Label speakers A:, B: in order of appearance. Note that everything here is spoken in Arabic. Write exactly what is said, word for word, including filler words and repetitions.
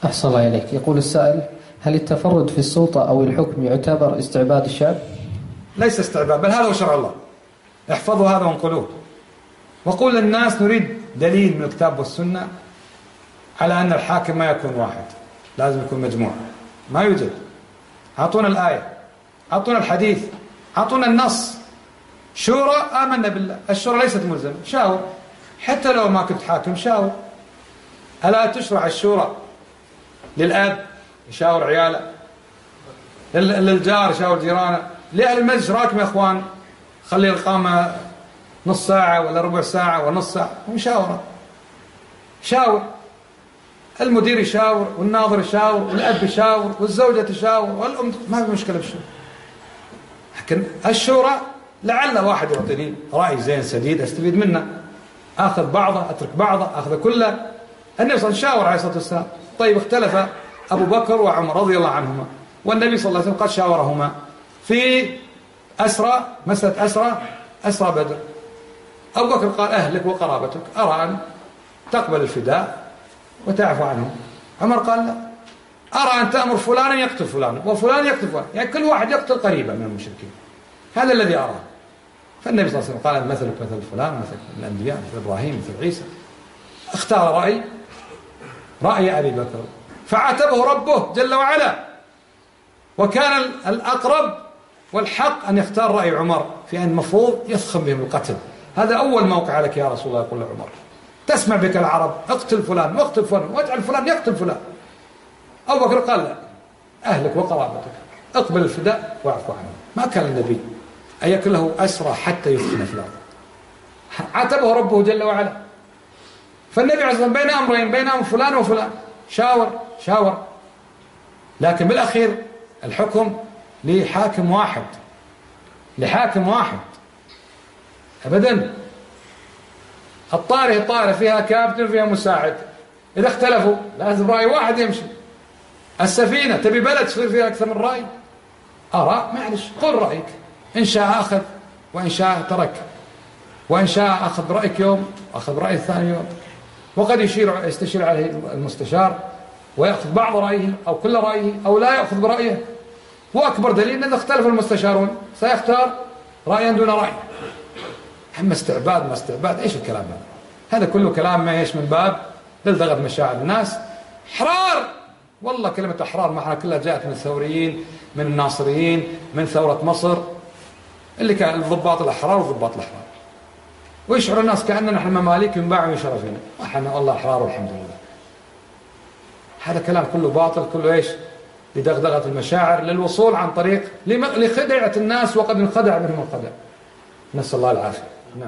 A: أحسن الله إليك. يقول السائل: هل التفرد في السلطة أو الحكم يعتبر استعباد الشعب؟
B: ليس استعباد، بل هذا هو شرع الله. احفظوا هذا وانقلوه، وقول للناس نريد دليل من الكتاب والسنة على أن الحاكم ما يكون واحد، لازم يكون مجموعة. ما يوجد. أعطونا الآية، أعطونا الحديث، أعطونا النص. شورى، آمنا بالله، الشورى ليست ملزمة. شاور، حتى لو ما كنت حاكم شاور. ألا تشرع الشورى للأب يشاور عياله، للجار يشاور جيرانه، لأهل المجلس راكم يا أخوان خلي القامة نص ساعة ولا ربع ساعة ونص ساعة، مشاورة. شاور، المدير يشاور والناظر يشاور والأب يشاور والزوجة تشاور والأم، ما في مشكلة بالشورى. لكن الشورى لعل واحد يعطيني رأي زين سديد أستفيد منه، أخذ بعضه أترك بعضه، أخذ كله. النبي صلى الله عليه وسلم شاور عليه الصلاة والسلام. طيب اختلف أبو بكر وعمر رضي الله عنهما، والنبي صلى الله عليه وسلم قد شاورهما في أسرى، مسألة أسرى أسرى بدر. أبو بكر قال: أهلك وقرابتك، أرى أن تقبل الفداء وتعفو عنهم. عمر قال: لا، أرى أن تأمر فلانا يقتل فلانا وفلان يقتل فلان، يعني كل واحد يقتل قريبا من المشركين. هذا الذي أراه. فالنبي صلى الله عليه وسلم قال: مثلك مثل فلان، مثل الأنبياء، مثل إبراهيم، مثل عيسى. اختار رأي رأي أبي بكر، فعاتبه ربه جل وعلا، وكان الأقرب والحق أن يختار رأي عمر في أن المفروض يفخم بهم القتل. هذا أول موقع لك يا رسول الله، يقول عمر: تسمع بك العرب، اقتل فلان واقتل فلان واجعل فلان يقتل فلان. أبو بكر قال: لا، أهلك وقرابتك، اقبل الفداء واعفو عنه. ما كان النبي أن يكون له أسرى حتى يفتن في الأرض. عاتبه ربه جل وعلا. فالنبي عليه الصلاة والسلام بين أمرين، بين أمر فلان وفلان، شاور شاور. لكن بالأخير الحكم لحاكم واحد، لحاكم واحد أبدا. الطائرة طائرة فيها كابتن فيها مساعد، إذا اختلفوا لازم رأي واحد يمشي. السفينة تبي بلد تصير فيها أكثر من رأي، آراء، معلش قل رأيك، إن شاء أخذ وإن شاء ترك، وإن شاء أخذ رأيك يوم أخذ رأي الثاني يوم. وقد يشير يستشير عليه المستشار ويأخذ بعض رأيه أو كل رأيه أو لا يأخذ برأيه. وأكبر دليل إذا اختلف المستشارون سيختار رأيا دون رأي. أما استعباد ما استعباد، إيش الكلام هذا؟ هذا كله كلام ما يش من باب بلدغة مشاعر الناس. حرار، والله كلمة أحرار معنا كلها جاءت من الثوريين، من الناصريين، من ثورة مصر، اللي كان الضباط الأحرار وضباط الأحرار، ويشعر الناس كأننا نحن مماليك ينباع ويشرى فينا، ونحن والله أحرار والحمد لله. هذا كلام كله باطل، كله إيش؟ لدغدغة المشاعر، للوصول عن طريق لخدعة الناس، وقد انخدع منهم الخدع. نسأل الله العافية.